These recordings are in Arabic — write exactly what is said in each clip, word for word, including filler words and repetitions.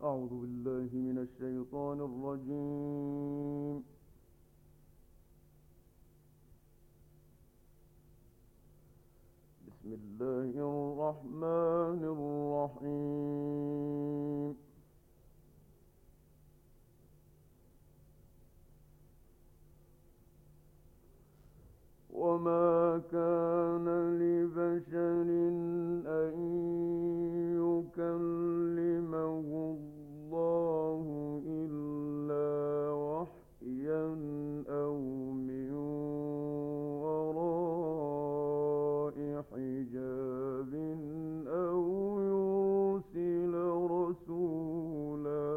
أعوذ بالله من الشيطان الرجيم. بسم الله الرحمن الرحيم. وما كان لبشر أن يكلمه الله إلا وحيا أو من وراء حجاب أو يرسل رسولا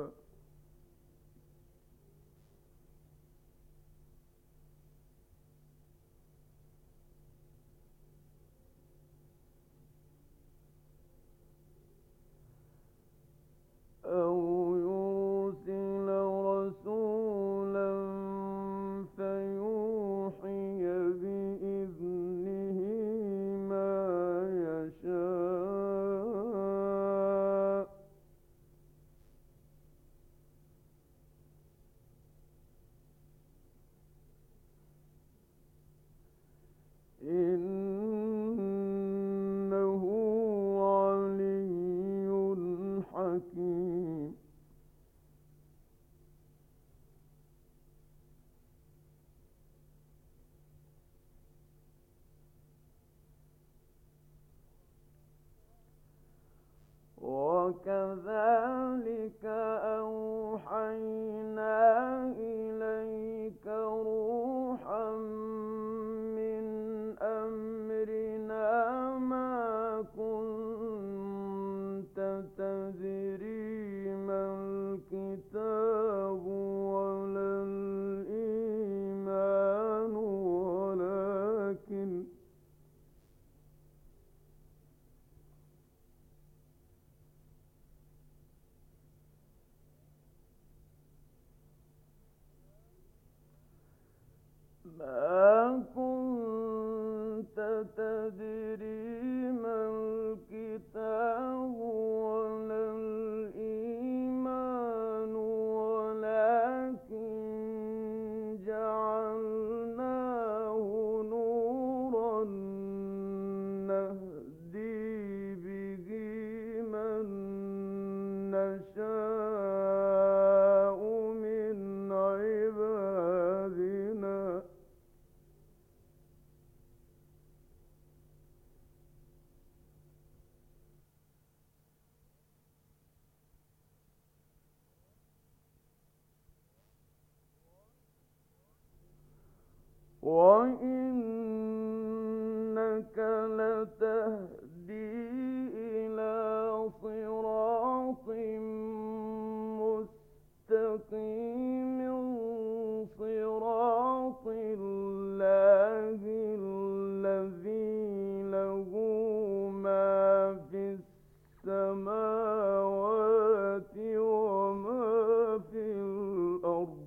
أو يرسل رسولا فيوحي بإذنه ما يشاء إنه علي حكيم. وكذلك أوحينا إليك روحا من أمرنا ما كنت تدري ما الكتاب ولا الإيمان ولكن ما كنت تدري ما الكتاب ولا الإيمان ولكن جعلناه نورا نهدي به من نشاء من عبادنا وإنك لتهدي إلى صراط مستقيم صراط الله الذي له ما في السماوات وما في الأرض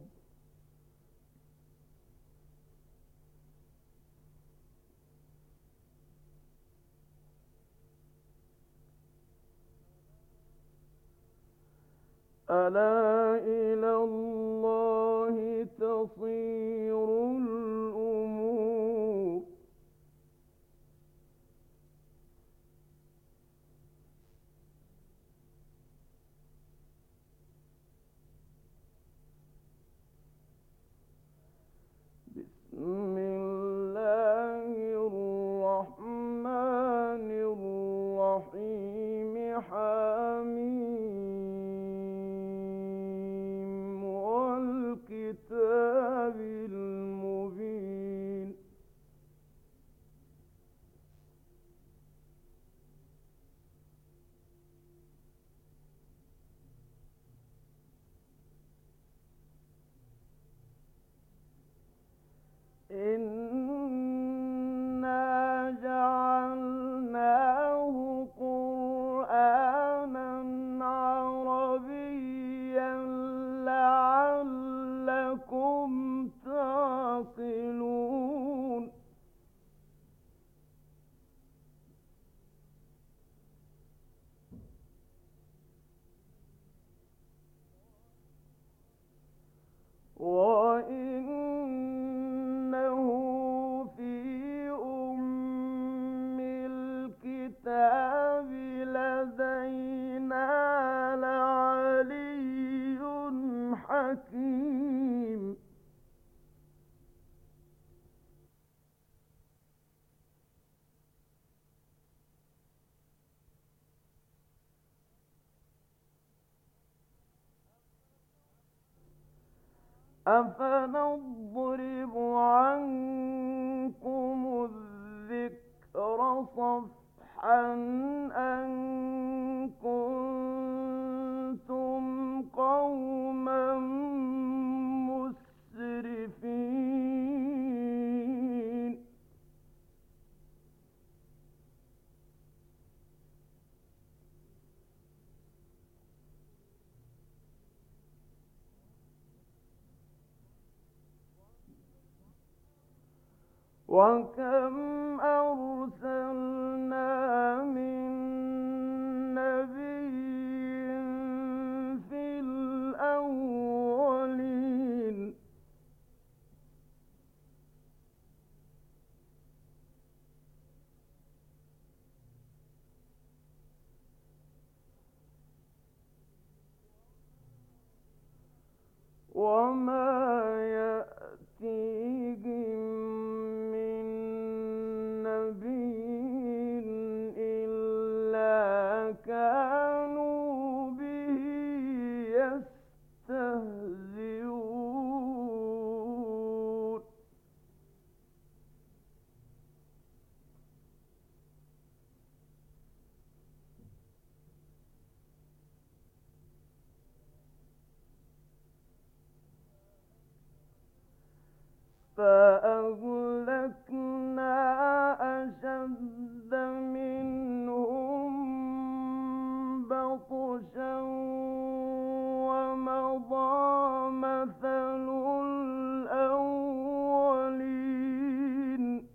ألا إلى الله تصير الأمور. بسم الله الرحمن الرحيم. حميم والكتاب أفنضرب عنكم الذكر صفحا أن كنتم قوما مسرفين وكم أرسلنا من نبي في الأولين وما يأتيهم من نبي إلا كانوا به يستهزئون فأهلكنا أشد منهم بطشا ومضى مثل الأولين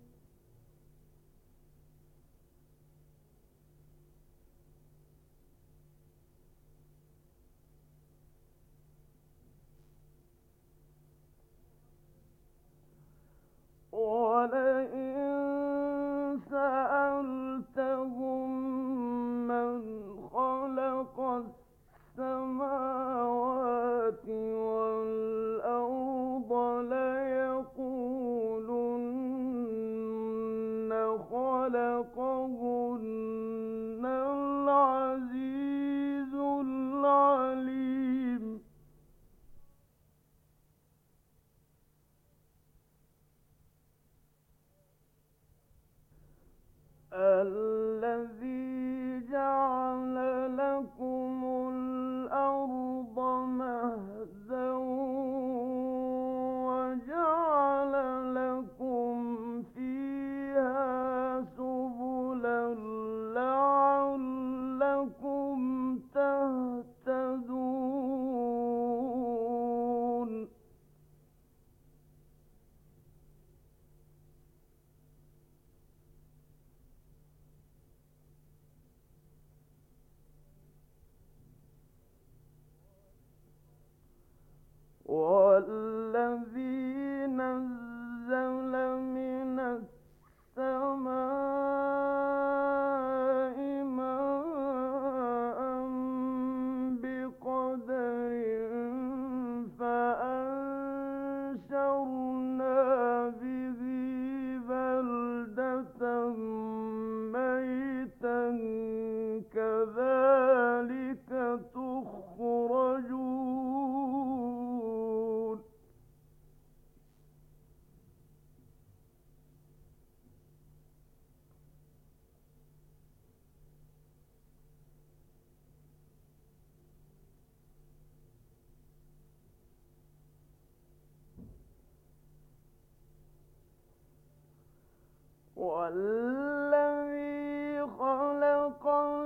ولئن سألتهم من خلق السماوات والأرض ليقولن خلقهن العزيز العليم الذي جعل لكم الأرض مهدا وجعل لكم فيها سبلا لعلكم تهتدون والذي نزل من السماء ماء بقدر فأنشرنا به بلدة ميتا كذلك تخرجون والذي خلق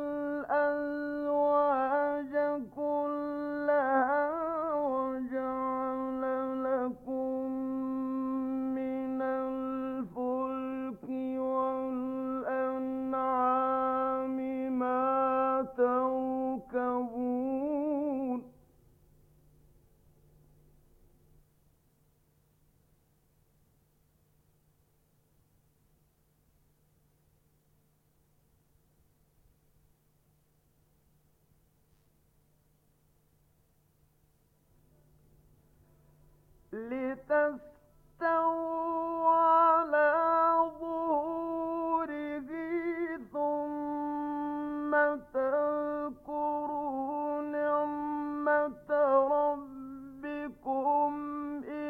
الأزواج كلها وجعل لكم من الفلك والأنعام ما تركبون لتستووا على ظهوره ثم تذكروا نعمة ربكم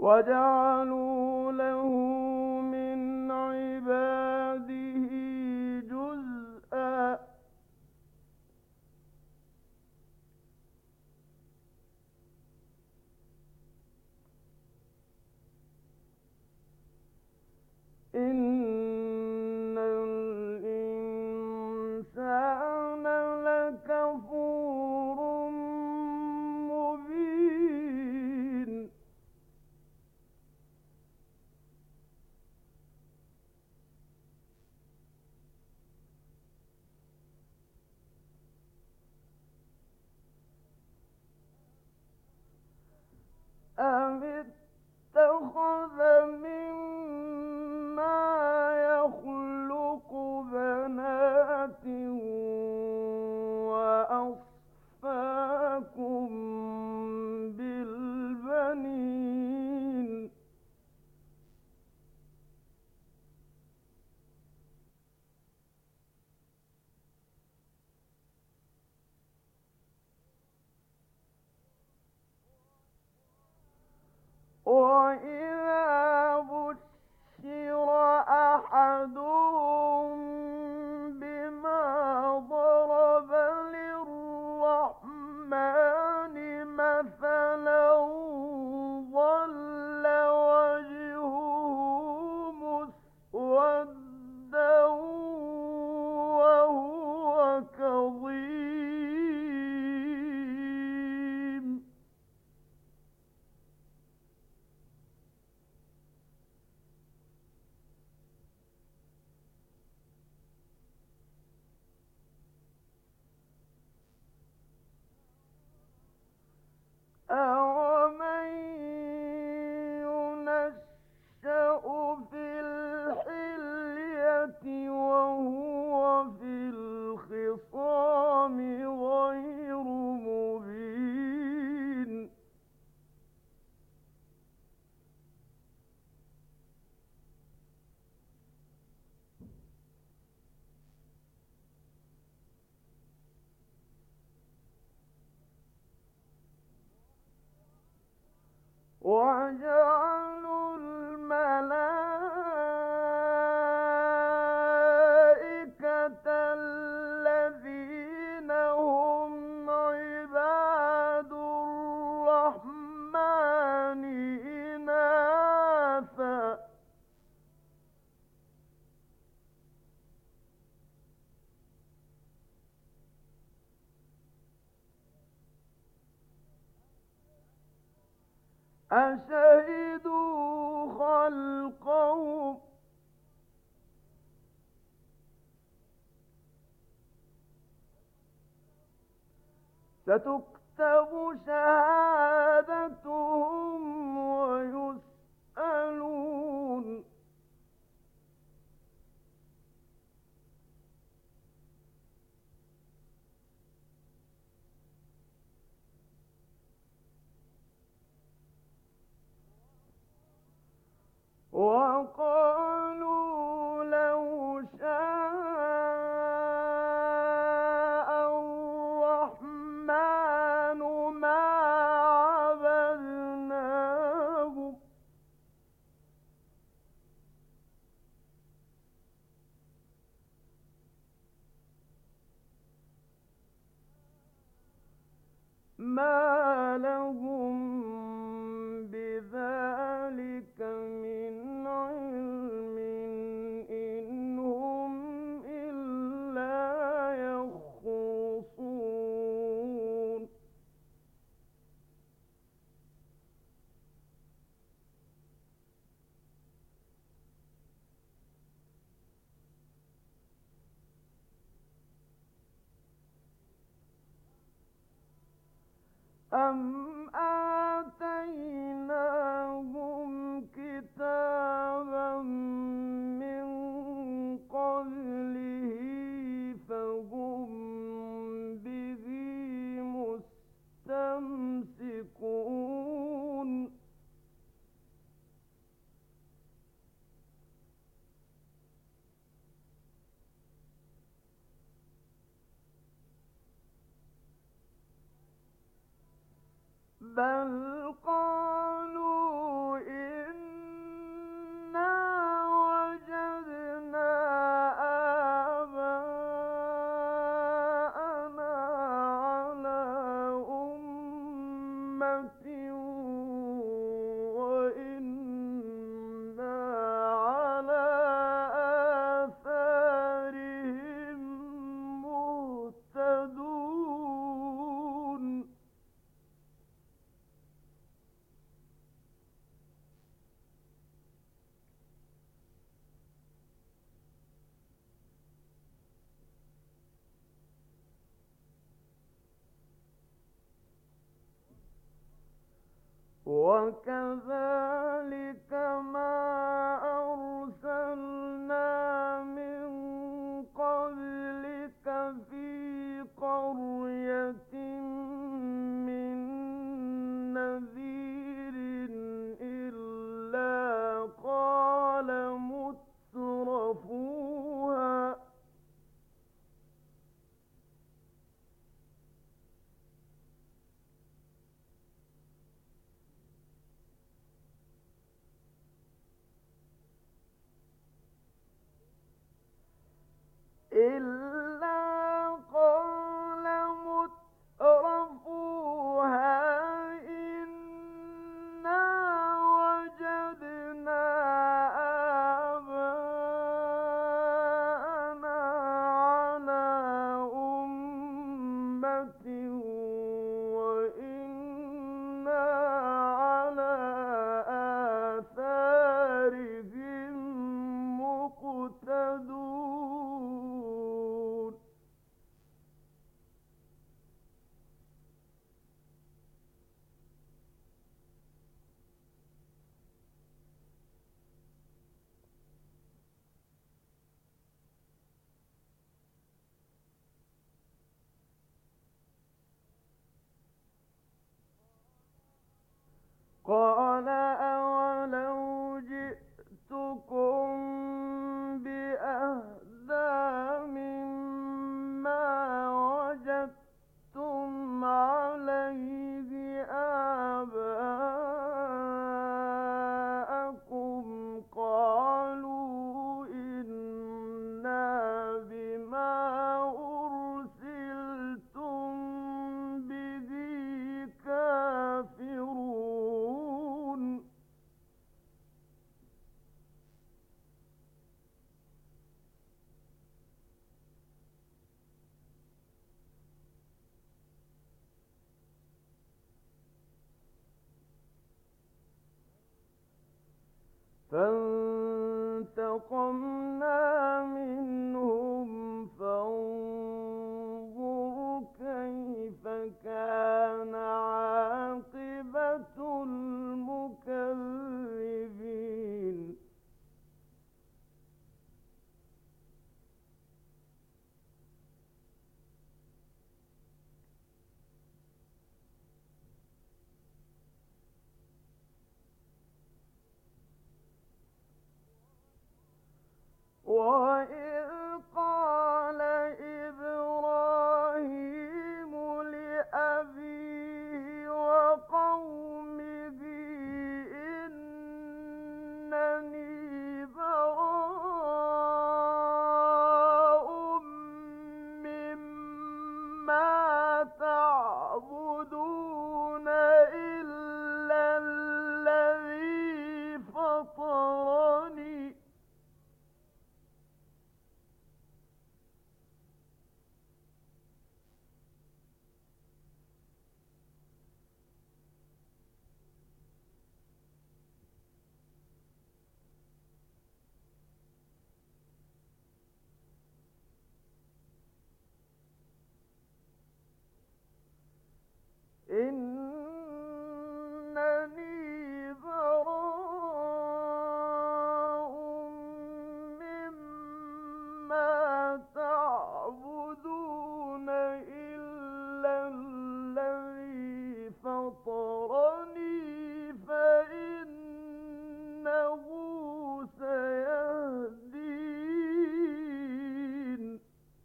وجعلوا له من عباده جزءا إن الإنسان لكفور مبين أم اتخذ مما يخلق بنات وأصفاكم بالبنين وإذا بشر أحدهم بما ضرب للرحمن مثلا ظل وجهه مسودا وهو كظيم أَوَمَن يُنَشَّأُ فِي الْحِلْيَةِ وَهُوَ فِي الْخِصَامِ غَيْرُ مُبِينٍ وَجَعَلُوا الْمَلَائِكَةَ الَّذِينَ هُمْ عِبَادُ الرَّحْمَٰنِ إِنَاثًا أَشَهِدُوا خَلْقَهُمْ ۚ سَتُكْتَبُ شَهَادَتُهُمْ وَيُسْأَلُونَ وَقَالُوا لَوْ شَاءَ الرَّحْمَٰنُ مَا عَبَدْنَاهُمْ ۗ مَا لَهُم بِذَٰلِكَ مِنْ عِلْمٍ ۖ إِنْ هُمْ إِلَّا يَخْرُصُونَ أَمْ آتَيْنَاهُمْ كِتَابًا مِّن قَبْلِهِ فَهُم بِهِ مُسْتَمْسِكُونَ بَلْ قَالُوا وكذلك ما أرسلنا من قبلك في قرية من نذير إلا قال مترفوها إلا قال مترفوها إنا وجدنا آباءنا على أمة وإنا على آثارهم مقتدون قال أولو جئتكم بأهدى مما وجدتم عليه آباءكم قالوا إنا بما أرسلتم به كافرون فانتقمنا منهم فانظر كيف كان عاقبة المكذبين وإذ قال إبراهيم لأبيه وقومه إنني براء مما تعبدون إلا الذي فطرني إنني براء مما تعبدون إلا الذي فطرني فإنه سيهدين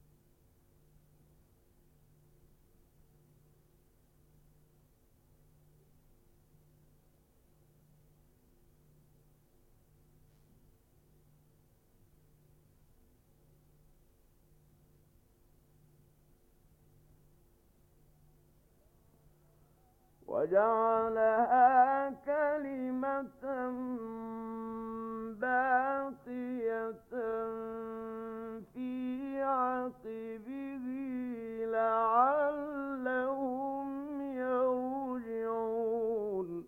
وجعلها كلمة باقية في عقبه لعلهم يرجعون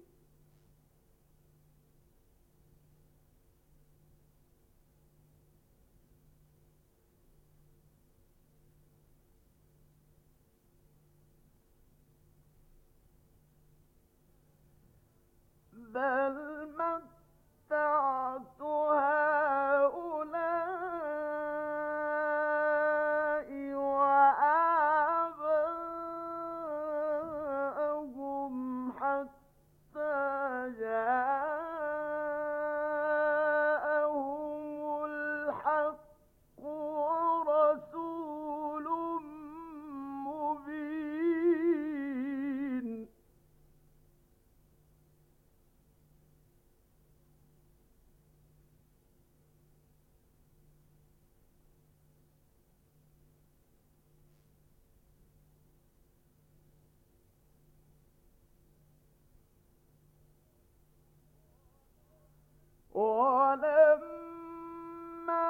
بل متعت هؤلاء وآباءهم حتى جاءهم الحق ورسول مبين. ولما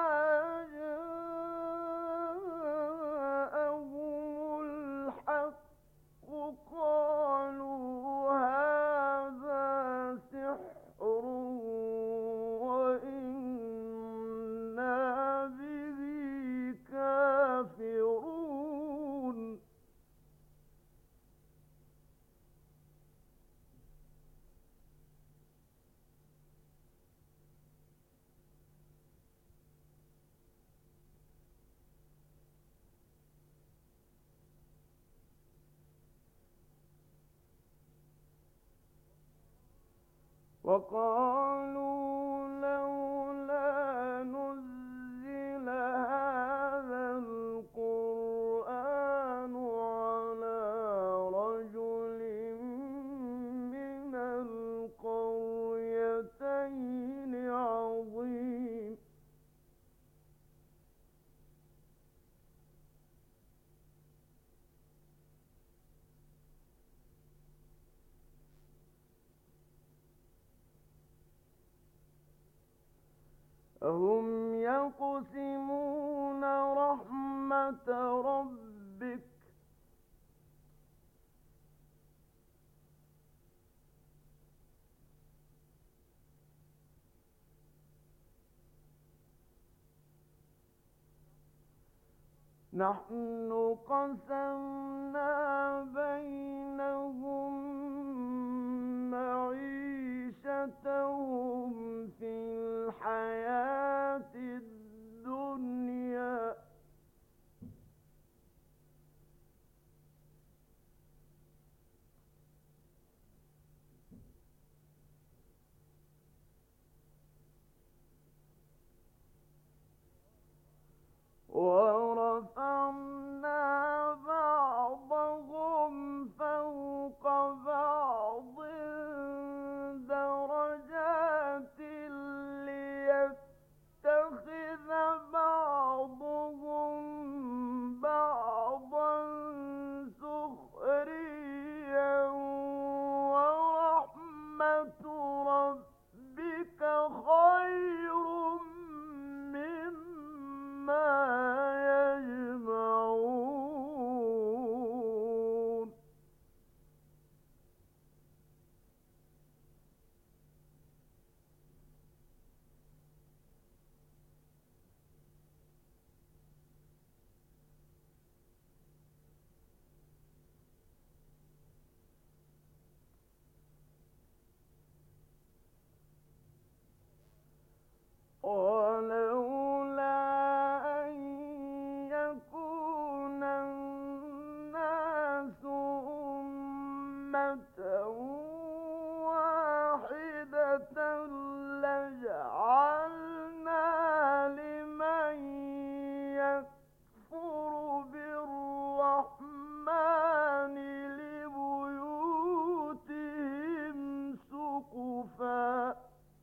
جاءهم الحق قالوا هذا سحر وإنا به كافرون. وقالوا لولا نزل هذا القرآن على رجل من القريتين عظيم. أهم يقسمون رحمة ربك نحن قسمنا بينهم معيشتهم في الحياة الدنيا ورفعنا بعضهم فوق بعض درجات ليتخذ بعضهم بعضا سخريا ورحمة ربك خير مما يجمعون. ولولا أن يكون الناس أمة واحدة لجعلنا لمن يكفر بالرحمن لبيوتهم سقفا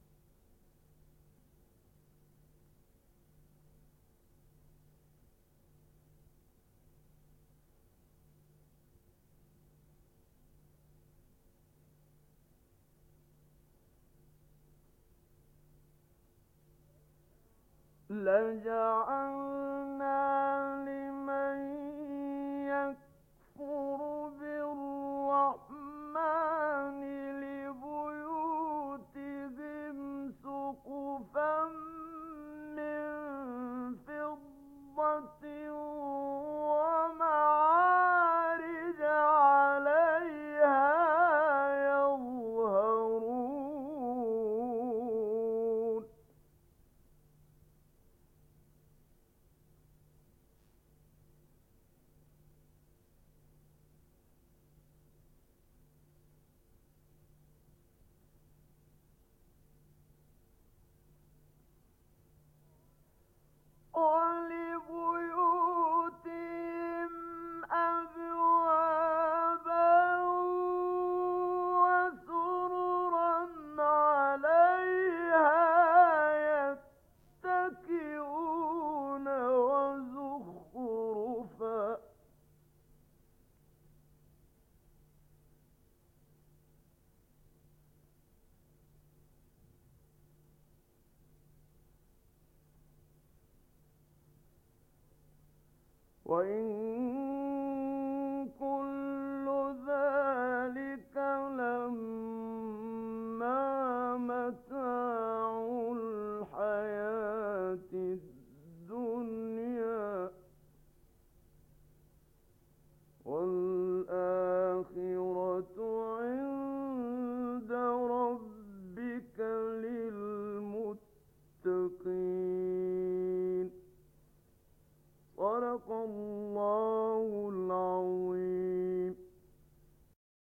لجعلنا لمن يكفر بالرحمن لبيوتهم سقفا من فضة ومعارج عليها يظهرون. وإن كل ذلك لم